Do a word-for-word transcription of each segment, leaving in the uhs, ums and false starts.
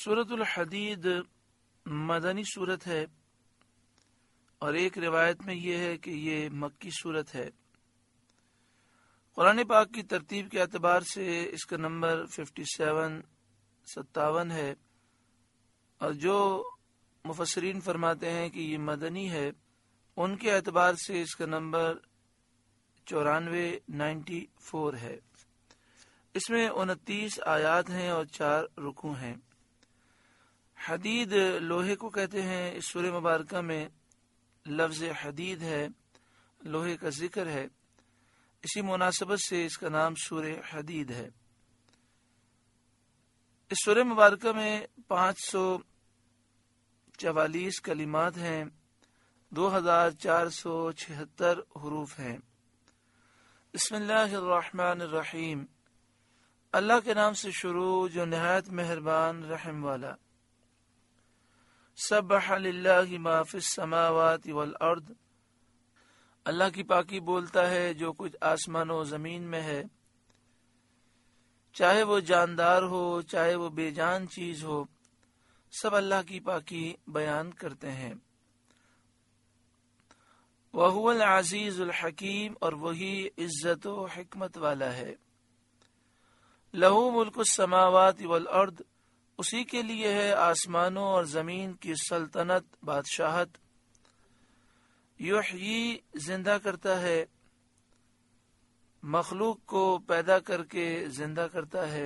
سورۃ الحدید مدنی سورت ہے، اور ایک روایت میں یہ ہے کہ یہ مکی سورت ہے۔ قرآن پاک کی ترتیب کے اعتبار سے اس کا نمبر ففٹی سیون ستاون ہے، اور جو مفسرین فرماتے ہیں کہ یہ مدنی ہے ان کے اعتبار سے اس کا نمبر چورانوے نائنٹی فور ہے۔ اس میں انتیس آیات ہیں اور چار رکوع ہیں۔ حدید لوہے کو کہتے ہیں۔ اس سورہ مبارکہ میں لفظ حدید ہے، لوہے کا ذکر ہے، اسی مناسبت سے اس کا نام سورہ حدید ہے۔ اس سورہ مبارکہ میں پانچ سو چوالیس کلمات ہیں، دو ہزار چار سو چھہتر حروف ہیں۔ بسم اللہ الرحمن الرحیم، اللہ کے نام سے شروع جو نہایت مہربان رحم والا۔ سبح للہ ما فی السماوات والارض، اللہ کی پاکی بولتا ہے جو کچھ آسمان و زمین میں ہے، چاہے وہ جاندار ہو چاہے وہ بے جان چیز ہو، سب اللہ کی پاکی بیان کرتے ہیں۔ وَهُوَ الْعَزِيزُ الْحَكِيمُ، اور وہی عزت و حکمت والا ہے۔ لَهُ مُلْكُ السَّمَاوَاتِ وَالْأَرْضِ، اسی کے لیے ہے آسمانوں اور زمین کی سلطنت، بادشاہت۔ یحیی، زندہ کرتا ہے، مخلوق کو پیدا کر کے زندہ کرتا ہے،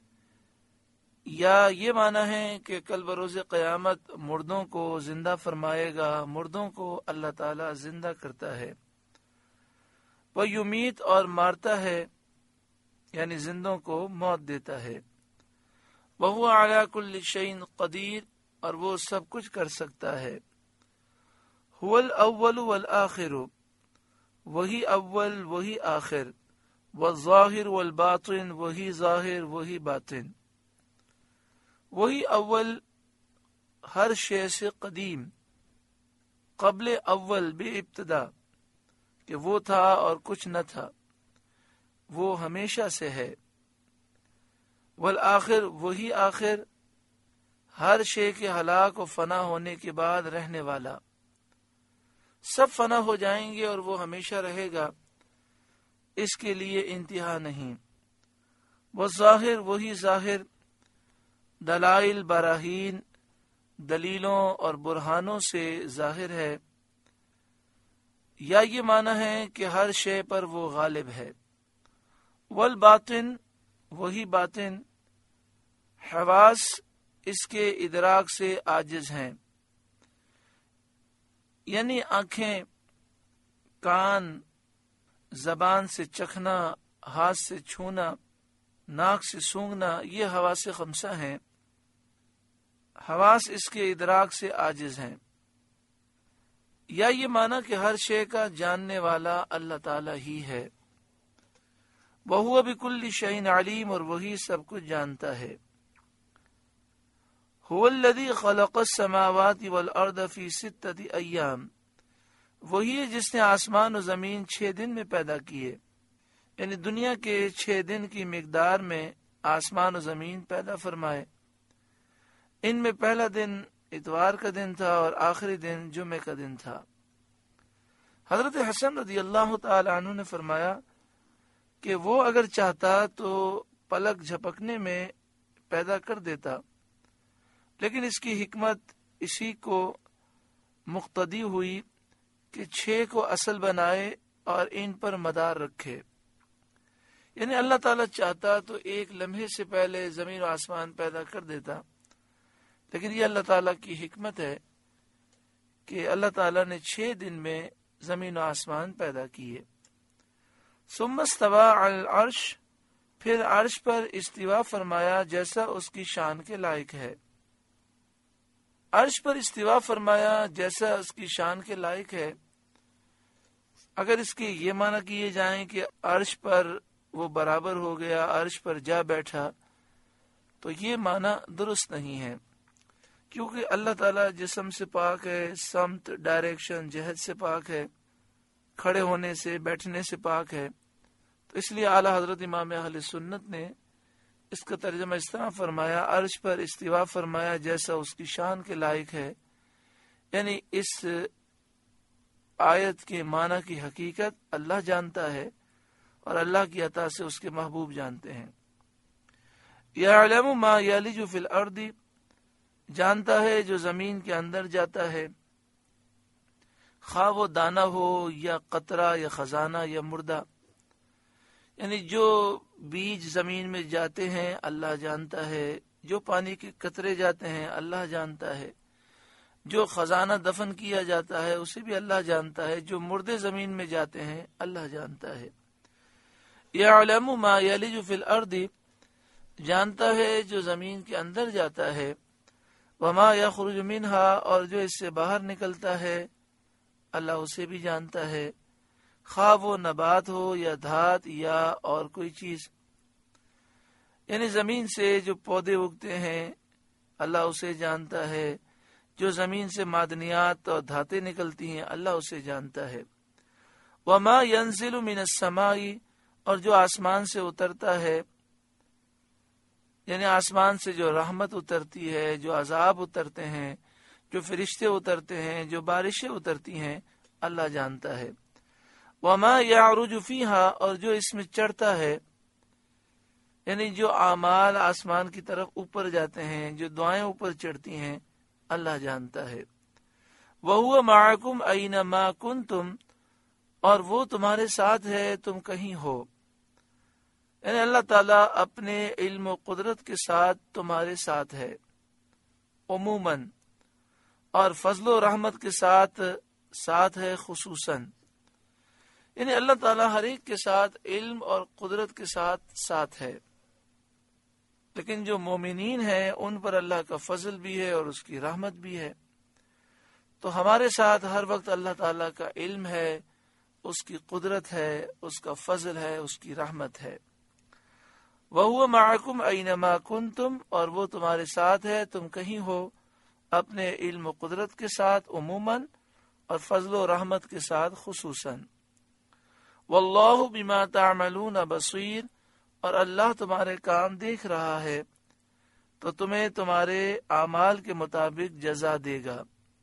یا یہ معنی ہے کہ کل بروز قیامت مردوں کو زندہ فرمائے گا، مردوں کو اللہ تعالی زندہ کرتا ہے۔ وہ یمیت، اور مارتا ہے، یعنی زندوں کو موت دیتا ہے۔ وَهُوَ عَلَى كُلِّ شَيْءٍ قَدِيرٌ، اور وہ سب کچھ کر سکتا ہے۔ هُوَ الْأَوَّلُ وَالْآخِرُ، وہی اول وہی آخر۔ وَالظَّاهِرُ وَالْبَاطِنُ، وہی ظاہر وہی باطن۔ وہی اول ہر شے سے قدیم، قبل اول بے ابتدا، کہ وہ تھا اور کچھ نہ تھا، وہ ہمیشہ سے ہے۔ والآخر، وہی آخر ہر شے کے ہلاک و فنا ہونے کے بعد رہنے والا۔ سب فنا ہو جائیں گے اور وہ ہمیشہ رہے گا، اس کے لیے انتہا نہیں۔ والظاہر، وہی ظاہر، دلائل براہین، دلیلوں اور برہانوں سے ظاہر ہے، یا یہ معنی ہے کہ ہر شے پر وہ غالب ہے۔ والباطن، وہی باطن، حواس اس کے ادراک سے عاجز ہیں، یعنی آنکھیں، کان، زبان سے چکھنا، ہاتھ سے چھونا، ناک سے سونگھنا، یہ حواس خمسہ ہیں، حواس اس کے ادراک سے عاجز ہیں، یا یہ معنی کہ ہر شے کا جاننے والا اللہ تعالی ہی ہے۔ وَهُوَ بِكُلِّ شَيْءٍ عَلِيمٌ، اور وہی سب کچھ جانتا ہے۔ هُوَ الَّذِي خَلَقَ السَّمَاوَاتِ وَالْأَرْضَ فِي سِتَّةِ أَيَّامٍ، وہی ہے جس نے آسمان و زمین چھ دن میں پیدا کیے، یعنی دنیا کے چھ دن کی مقدار میں آسمان و زمین پیدا فرمائے۔ ان میں پہلا دن اتوار کا دن تھا اور آخری دن جمعے کا دن تھا۔ حضرت حسن رضی اللہ تعالی عنہ نے فرمایا کہ وہ اگر چاہتا تو پلک جھپکنے میں پیدا کر دیتا، لیکن اس کی حکمت اسی کو مقتضی ہوئی کہ چھ کو اصل بنائے اور ان پر مدار رکھے، یعنی اللہ تعالیٰ چاہتا تو ایک لمحے سے پہلے زمین و آسمان پیدا کر دیتا، لیکن یہ اللہ تعالیٰ کی حکمت ہے کہ اللہ تعالیٰ نے چھ دن میں زمین و آسمان پیدا کیے۔ ثم استوى علی العرش، پھر عرش پر استوا فرمایا جیسا اس کی شان کے لائق ہے۔ عرش پر استوا فرمایا جیسا اس کی شان کے لائق ہے، اگر اس کے یہ معنی کیے جائیں کہ عرش پر وہ برابر ہو گیا، عرش پر جا بیٹھا، تو یہ معنی درست نہیں ہے، کیونکہ اللہ تعالیٰ جسم سے پاک ہے، سمت، ڈائریکشن، جہت سے پاک ہے، کھڑے ہونے سے، بیٹھنے سے پاک ہے۔ تو اس لیے اعلیٰ حضرت امام اہل سنت نے اس کا ترجمہ اس طرح فرمایا، عرش پر استوا فرمایا جیسا اس کی شان کے لائق ہے، یعنی اس آیت کے معنی کی حقیقت اللہ جانتا ہے اور اللہ کی عطا سے اس کے محبوب جانتے ہیں۔ یعلم ما یلج فی الارض، جانتا ہے جو زمین کے اندر جاتا ہے، خواہ وہ دانہ ہو یا قطرہ یا خزانہ یا مردہ، یعنی جو بیج زمین میں جاتے ہیں اللہ جانتا ہے، جو پانی کے قطرے جاتے ہیں اللہ جانتا ہے، جو خزانہ دفن کیا جاتا ہے اسے بھی اللہ جانتا ہے، جو مردے زمین میں جاتے ہیں اللہ جانتا ہے۔ یعلم ما یلج فی الارض، جانتا ہے جو زمین کے اندر جاتا ہے، وما یخرج منہا، اور جو اس سے باہر نکلتا ہے اللہ اسے بھی جانتا ہے، خواہ وہ نبات ہو یا دھات یا اور کوئی چیز، یعنی زمین سے جو پودے اگتے ہیں اللہ اسے جانتا ہے، جو زمین سے معدنیات اور دھاتیں نکلتی ہیں اللہ اسے جانتا ہے۔ وما ينزل من السماء، اور جو آسمان سے اترتا ہے، یعنی آسمان سے جو رحمت اترتی ہے، جو عذاب اترتے ہیں، جو فرشتے اترتے ہیں، جو بارشیں اترتی ہیں اللہ جانتا ہے۔ وما يعرج فیہا، اور جو اس میں چڑھتا ہے، یعنی جو اعمال آسمان کی طرف اوپر جاتے ہیں، جو دعائیں اوپر چڑھتی ہیں اللہ جانتا ہے۔ وَهُوَ مَعَكُمْ أَيْنَمَا كُنْتُمْ، اور وہ تمہارے ساتھ ہے تم کہیں ہو، یعنی اللہ تعالیٰ اپنے علم و قدرت کے ساتھ تمہارے ساتھ ہے عموماً، اور فضل و رحمت کے ساتھ ساتھ ہے خصوصاً، یعنی اللہ تعالیٰ ہر ایک کے ساتھ علم اور قدرت کے ساتھ ساتھ ہے، لیکن جو مومنین ہیں ان پر اللہ کا فضل بھی ہے اور اس کی رحمت بھی ہے۔ تو ہمارے ساتھ ہر وقت اللہ تعالیٰ کا علم ہے، اس کی قدرت ہے، اس کا فضل ہے، اس کی رحمت ہے۔ وَهُوَ مَعَكُمْ أَيْنَمَا كُنْتُمْ، اور وہ تمہارے ساتھ ہے تم کہیں ہو، اپنے علم و قدرت کے ساتھ عموماً اور فضل و رحمت کے ساتھ خصوصاً۔ وَاللَّهُ بِمَا تَعْمَلُونَ بَصِيرٌ، اور اللہ تمہارے کام دیکھ رہا ہے تو تمہیں تمہارے اعمال کے مطابق جزا دے گا۔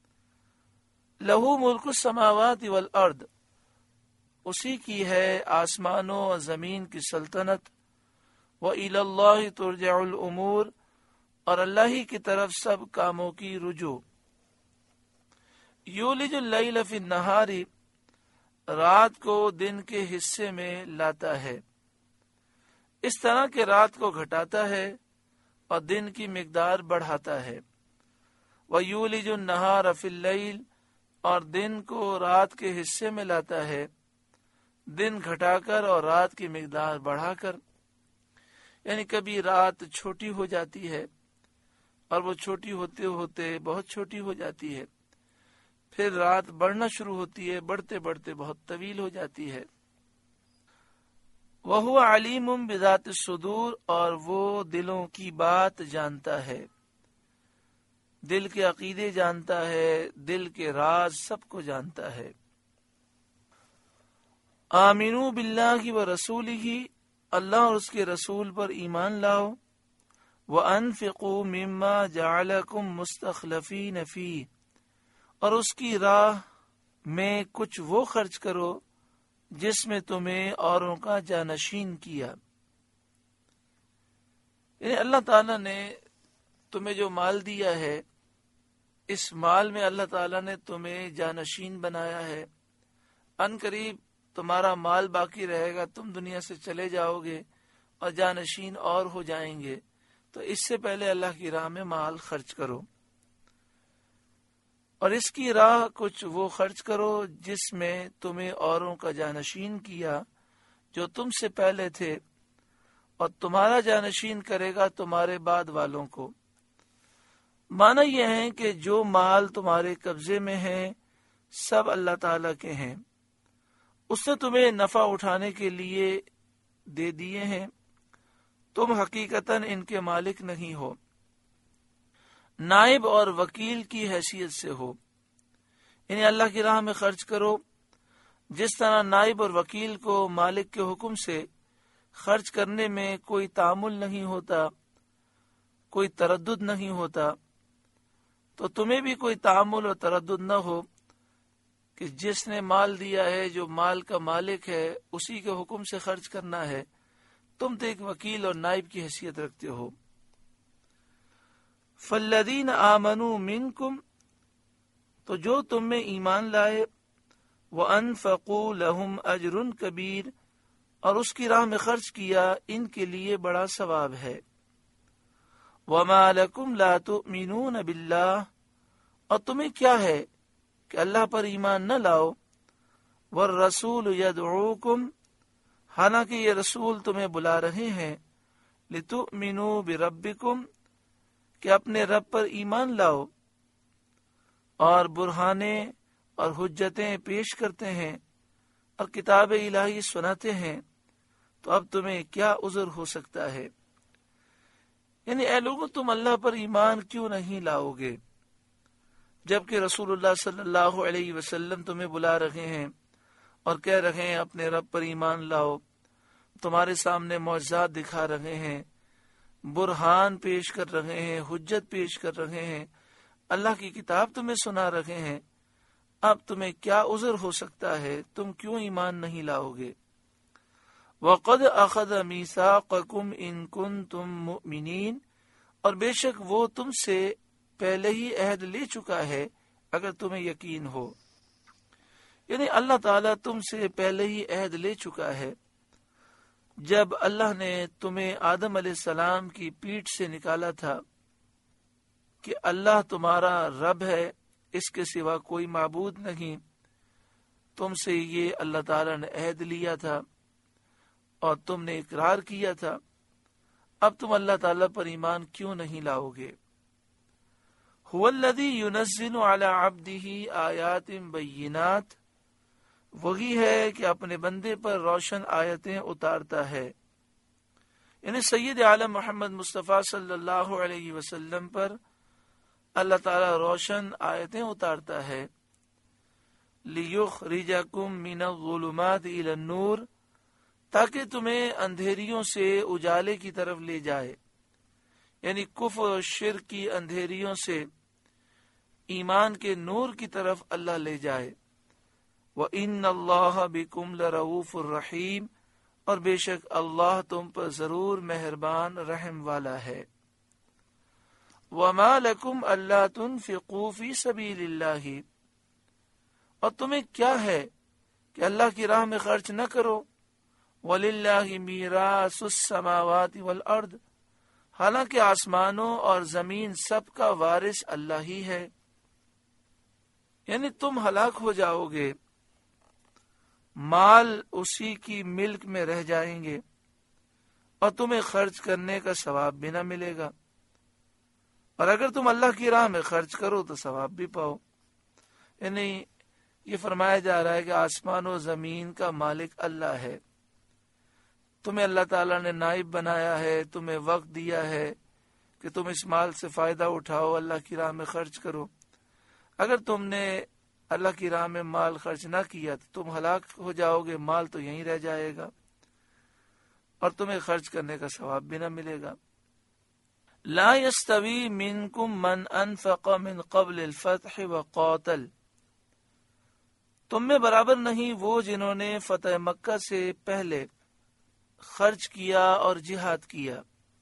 لَهُ مُلْكُ السَّمَاوَاتِ وَالْأَرْضِ، اسی کی ہے آسمانوں اور زمین کی سلطنت۔ وَإِلَى اللَّهِ تُرْجَعُ الْأُمُورِ، اور اللہ ہی کی طرف سب کاموں کی رجوع۔ یولج اللیل فی النہار، رات کو دن کے حصے میں لاتا ہے، اس طرح کہ رات کو گھٹاتا ہے اور دن کی مقدار بڑھاتا ہے۔ وَیولج النہار فی اللیل، اور دن کو رات کے حصے میں لاتا ہے، دن گھٹا کر اور رات کی مقدار بڑھا کر، یعنی کبھی رات چھوٹی ہو جاتی ہے اور وہ چھوٹی ہوتے ہوتے بہت چھوٹی ہو جاتی ہے، پھر رات بڑھنا شروع ہوتی ہے، بڑھتے بڑھتے بہت طویل ہو جاتی ہے۔ وَهُوَ عَلِيمٌ بِذَاتِ الصُّدُورِ، اور وہ دلوں کی بات جانتا ہے، دل کے عقیدے جانتا ہے، دل کے راز سب کو جانتا ہے۔ آمنوا باللہ ورسولہ، اللہ اور اس کے رسول پر ایمان لاؤ۔ وَأَنفِقُوا مِمَّا جَعَلَكُمْ مُسْتَخْلَفِينَ فِيهِ، اور اس کی راہ میں کچھ وہ خرچ کرو جس میں تمہیں اوروں کا جانشین کیا، یعنی اللہ تعالیٰ نے تمہیں جو مال دیا ہے، اس مال میں اللہ تعالیٰ نے تمہیں جانشین بنایا ہے۔ ان قریب تمہارا مال باقی رہے گا، تم دنیا سے چلے جاؤ گے اور جانشین اور ہو جائیں گے، تو اس سے پہلے اللہ کی راہ میں مال خرچ کرو، اور اس کی راہ کچھ وہ خرچ کرو جس میں تمہیں اوروں کا جانشین کیا جو تم سے پہلے تھے، اور تمہارا جانشین کرے گا تمہارے بعد والوں کو۔ معنی یہ ہے کہ جو مال تمہارے قبضے میں ہیں سب اللہ تعالیٰ کے ہیں، اس نے تمہیں نفع اٹھانے کے لیے دے دیے ہیں، تم حقیقتاً ان کے مالک نہیں ہو، نائب اور وکیل کی حیثیت سے ہو، یعنی اللہ کی راہ میں خرچ کرو جس طرح نائب اور وکیل کو مالک کے حکم سے خرچ کرنے میں کوئی تعامل نہیں ہوتا، کوئی تردد نہیں ہوتا، تو تمہیں بھی کوئی تعامل اور تردد نہ ہو کہ جس نے مال دیا ہے، جو مال کا مالک ہے، اسی کے حکم سے خرچ کرنا ہے، تم تو ایک وکیل اور نائب کی حیثیت رکھتے ہو۔ فالذین آمنوا منکم، تو جو تم میں ایمان لائے، وانفقوا لہم اجر کبیر، اور اس کی راہ میں خرچ کیا، ان کے لیے بڑا ثواب ہے۔ وما لکم لا تؤمنون باللہ، اور تمہیں کیا ہے کہ اللہ پر ایمان نہ لاؤ، والرسول یدعوکم، حالانکہ یہ رسول تمہیں بلا رہے ہیں، لتؤمنوا بربکم، کہ اپنے رب پر ایمان لاؤ، اور برہانے اور حجتیں پیش کرتے ہیں اور کتاب الہی سناتے ہیں، تو اب تمہیں کیا عذر ہو سکتا ہے؟ یعنی اے لوگوں، تم اللہ پر ایمان کیوں نہیں لاؤ گے جبکہ رسول اللہ صلی اللہ علیہ وسلم تمہیں بلا رہے ہیں اور کہہ رہے ہیں اپنے رب پر ایمان لاؤ، تمہارے سامنے معجزات دکھا رہے ہیں، برہان پیش کر رہے ہیں، حجت پیش کر رہے ہیں، اللہ کی کتاب تمہیں سنا رہے ہیں، اب تمہیں کیا عذر ہو سکتا ہے؟ تم کیوں ایمان نہیں لاؤ گے؟ وَقَدْ أَخَذَ مِيثَاقَكُمْ إِن كُنتُم مُؤْمِنِينَ، اور بے شک وہ تم سے پہلے ہی عہد لے چکا ہے اگر تمہیں یقین ہو۔ یعنی اللہ تعالیٰ تم سے پہلے ہی عہد لے چکا ہے، جب اللہ نے تمہیں آدم علیہ السلام کی پیٹھ سے نکالا تھا کہ اللہ تمہارا رب ہے، اس کے سوا کوئی معبود نہیں، تم سے یہ اللہ تعالیٰ نے عہد لیا تھا اور تم نے اقرار کیا تھا، اب تم اللہ تعالیٰ پر ایمان کیوں نہیں لاؤ گے؟ هو الذی ينزل على عبده آیات بینات، وہی ہے کہ اپنے بندے پر روشن آیتیں اتارتا ہے، یعنی سید عالم محمد مصطفیٰ صلی اللہ علیہ وسلم پر اللہ تعالیٰ روشن آیتیں اتارتا ہے، لِيُخْرِجَكُم مِّنَ الظُّلُمَاتِ إِلَى النُّورِ، تاکہ تمہیں اندھیریوں سے اجالے کی طرف لے جائے، یعنی کفر و شرک کی اندھیریوں سے ایمان کے نور کی طرف اللہ لے جائے۔ وَإِنَّ اللَّهَ بِكُمْ لَرَءُوفٌ الرَّحِيمٌ، اور بے شک اللہ تم پر ضرور مہربان رحم والا ہے۔ وَمَا لَكُمْ أَلَّا تُنْفِقُوا فِي سَبِيلِ اللَّهِ، اور تمہیں کیا ہے کہ اللہ کی راہ میں خرچ نہ کرو، وَلِلَّهِ مِيرَاثُ السَّمَاوَاتِ وَالْأَرْضِ، حالانکہ آسمانوں اور زمین سب کا وارث اللہ ہی ہے۔ یعنی تم ہلاک ہو جاؤ گے، مال اسی کی ملک میں رہ جائیں گے، اور تمہیں خرچ کرنے کا ثواب بھی نہ ملے گا، اور اگر تم اللہ کی راہ میں خرچ کرو تو ثواب بھی پاؤ۔ یعنی یہ فرمایا جا رہا ہے کہ آسمان و زمین کا مالک اللہ ہے، تمہیں اللہ تعالیٰ نے نائب بنایا ہے، تمہیں وقت دیا ہے کہ تم اس مال سے فائدہ اٹھاؤ، اللہ کی راہ میں خرچ کرو۔ اگر تم نے اللہ کی راہ میں مال خرچ نہ کیا تو تم ہلاک ہو جاؤ گے، مال تو یہیں رہ جائے گا اور تمہیں خرچ کرنے کا ثواب بھی نہ ملے گا۔ لا يستوی منکم من انفق من قبل الفتح وقاتل، تم میں برابر نہیں وہ جنہوں نے فتح مکہ سے پہلے خرچ کیا اور جہاد کیا،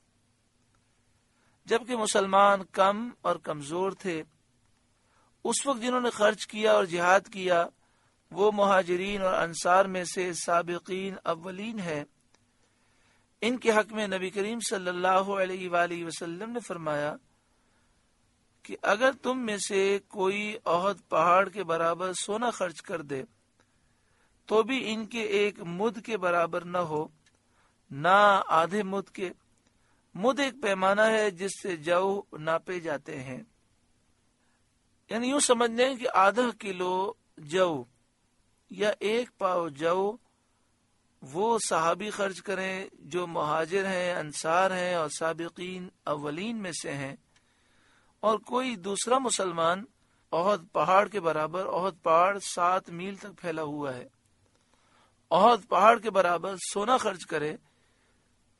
جبکہ مسلمان کم اور کمزور تھے۔ اس وقت جنہوں نے خرچ کیا اور جہاد کیا وہ مہاجرین اور انصار میں سے سابقین اولین ہے۔ ان کے حق میں نبی کریم صلی اللہ علیہ وآلہ وسلم نے فرمایا کہ اگر تم میں سے کوئی احد پہاڑ کے برابر سونا خرچ کر دے تو بھی ان کے ایک مد کے برابر نہ ہو، نہ آدھے مد کے۔ مد ایک پیمانہ ہے جس سے جو ناپے جاتے ہیں، یعنی یوں سمجھ لیں کہ آدھا کلو جو یا ایک پاؤ جو وہ صحابی خرچ کریں جو مہاجر ہیں، انصار ہیں اور سابقین اولین میں سے ہیں، اور کوئی دوسرا مسلمان احد پہاڑ کے برابر، احد پہاڑ سات میل تک پھیلا ہوا ہے، احد پہاڑ کے برابر سونا خرچ کرے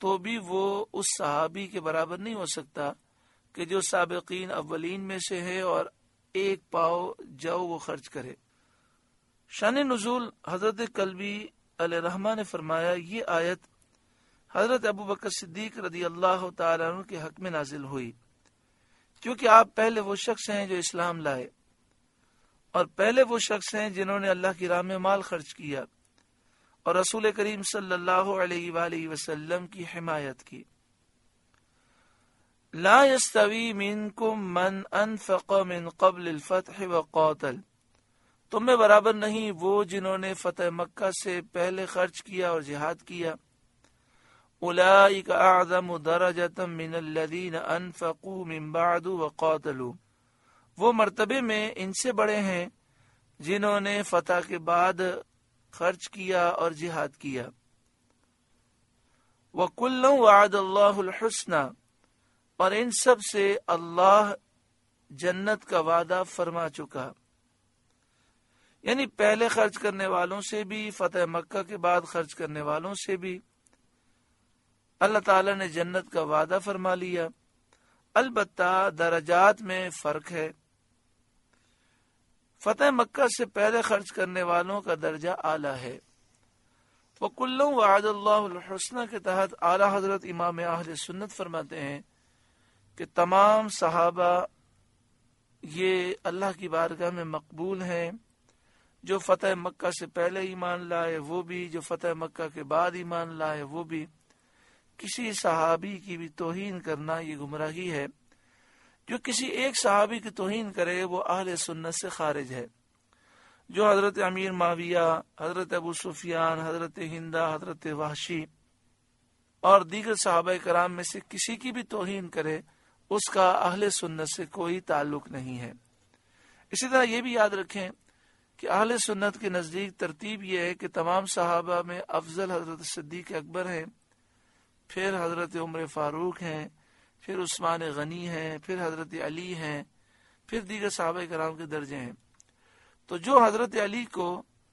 تو بھی وہ اس صحابی کے برابر نہیں ہو سکتا کہ جو سابقین اولین میں سے ہے اور ایک پاؤ جو وہ خرچ کرے۔ شان نزول حضرت کلبی علیہ الرحمہ نے فرمایا یہ آیت حضرت ابو بکر صدیق رضی اللہ تعالیٰ عنہ کے حق میں نازل ہوئی، کیونکہ آپ پہلے وہ شخص ہیں جو اسلام لائے اور پہلے وہ شخص ہیں جنہوں نے اللہ کی راہ میں مال خرچ کیا اور رسول کریم صلی اللہ علیہ وآلہ وسلم کی حمایت کی۔ لا يستوی منکم من انفق من قبل الفتح وقاتل، تم میں برابر نہیں وہ جنہوں نے فتح مکہ سے پہلے خرچ کیا اور جہاد کیا۔ اولئک اعظم درجۃ من الذین انفقوا من بعد وقاتلوا، وہ مرتبے میں ان سے بڑے ہیں جنہوں نے فتح کے بعد خرچ کیا اور جہاد کیا۔ وَكُلًّا وَعَدَ اللَّهُ الْحُسْنَى، اور ان سب سے اللہ جنت کا وعدہ فرما چکا، یعنی پہلے خرچ کرنے والوں سے بھی، فتح مکہ کے بعد خرچ کرنے والوں سے بھی اللہ تعالی نے جنت کا وعدہ فرما لیا۔ البتہ درجات میں فرق ہے، فتح مکہ سے پہلے خرچ کرنے والوں کا درجہ اعلیٰ ہے۔ وَكُلًّا وَعَدَ اللَّهُ الْحُسْنَى کے تحت اعلیٰ حضرت امام اہل سنت فرماتے ہیں کہ تمام صحابہ یہ اللہ کی بارگاہ میں مقبول ہیں، جو فتح مکہ سے پہلے ایمان لائے وہ بھی، جو فتح مکہ کے بعد ایمان لائے وہ بھی۔ کسی صحابی کی بھی توہین کرنا یہ گمراہی ہے، جو کسی ایک صحابی کی توہین کرے وہ اہل سنت سے خارج ہے۔ جو حضرت امیر معاویہ، حضرت ابو سفیان، حضرت ہندہ، حضرت وحشی اور دیگر صحابہ کرام میں سے کسی کی بھی توہین کرے اس کا اہل سنت سے کوئی تعلق نہیں ہے۔ اسی طرح یہ بھی یاد رکھیں کہ اہل سنت کے نزدیک ترتیب یہ ہے کہ تمام صحابہ میں افضل حضرت صدیق اکبر ہیں، پھر حضرت عمر فاروق ہیں، پھر عثمان غنی ہیں، پھر حضرت علی ہیں، پھر دیگر صحابہ کرام کے درجے ہیں۔ تو جو حضرت علی کو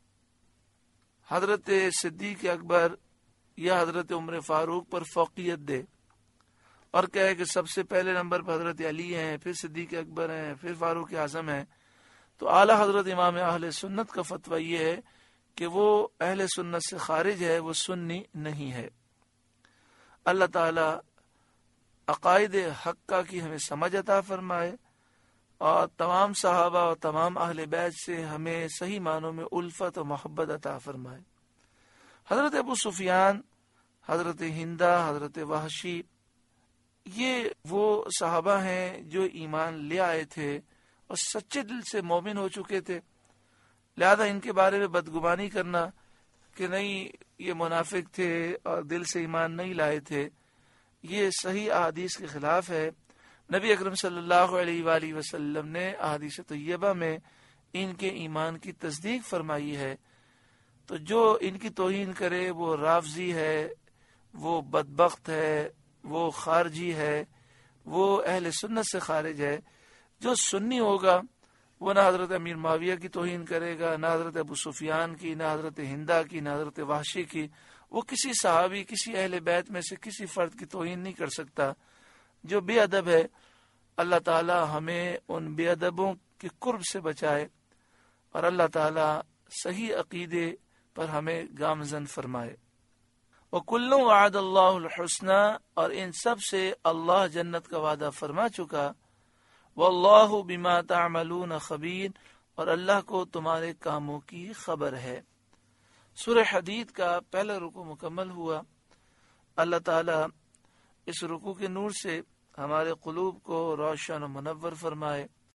حضرت صدیق اکبر یا حضرت عمر فاروق پر فوقیت دے اور کہے کہ سب سے پہلے نمبر پر حضرت علی ہیں، پھر صدیق اکبر ہیں، پھر فاروق اعظم ہیں، تو اعلیٰ حضرت امام اہل سنت کا فتویٰ یہ ہے کہ وہ اہل سنت سے خارج ہے، وہ سنی نہیں ہے۔ اللہ تعالی عقائد حقہ کی ہمیں سمجھ عطا فرمائے اور تمام صحابہ اور تمام اہل بیت سے ہمیں صحیح معنوں میں الفت و محبت عطا فرمائے۔ حضرت ابو سفیان، حضرت ہندہ، حضرت وحشی یہ وہ صحابہ ہیں جو ایمان لے آئے تھے اور سچے دل سے مومن ہو چکے تھے، لہذا ان کے بارے میں بدگمانی کرنا کہ نہیں یہ منافق تھے اور دل سے ایمان نہیں لائے تھے، یہ صحیح احادیث کے خلاف ہے۔ نبی اکرم صلی اللہ علیہ وآلہ وسلم نے احادیث طیبہ میں ان کے ایمان کی تصدیق فرمائی ہے۔ تو جو ان کی توہین کرے وہ رافضی ہے، وہ بدبخت ہے، وہ خارجی ہے، وہ اہل سنت سے خارج ہے۔ جو سنی ہوگا وہ نہ حضرت امیر معاویہ کی توہین کرے گا، نہ حضرت ابو سفیان کی، نہ حضرت ہندہ کی، نہ حضرت وحشی کی۔ وہ کسی صحابی، کسی اہل بیت میں سے کسی فرد کی توہین نہیں کر سکتا۔ جو بے ادب ہے اللہ تعالی ہمیں ان بے ادبوں کے قرب سے بچائے اور اللہ تعالی صحیح عقیدے پر ہمیں گامزن فرمائے۔ وَكُلًّا وَعَدَ اللَّهُ الْحُسْنَى، اور ان سب سے اللہ جنت کا وعدہ فرما چکا۔ وَاللَّهُ بِمَا تَعْمَلُونَ خَبِيرٌ، اور اللہ کو تمہارے کاموں کی خبر ہے۔ سورہ حدید کا پہلا رکوع مکمل ہوا۔ اللہ تعالی اس رکوع کے نور سے ہمارے قلوب کو روشن و منور فرمائے۔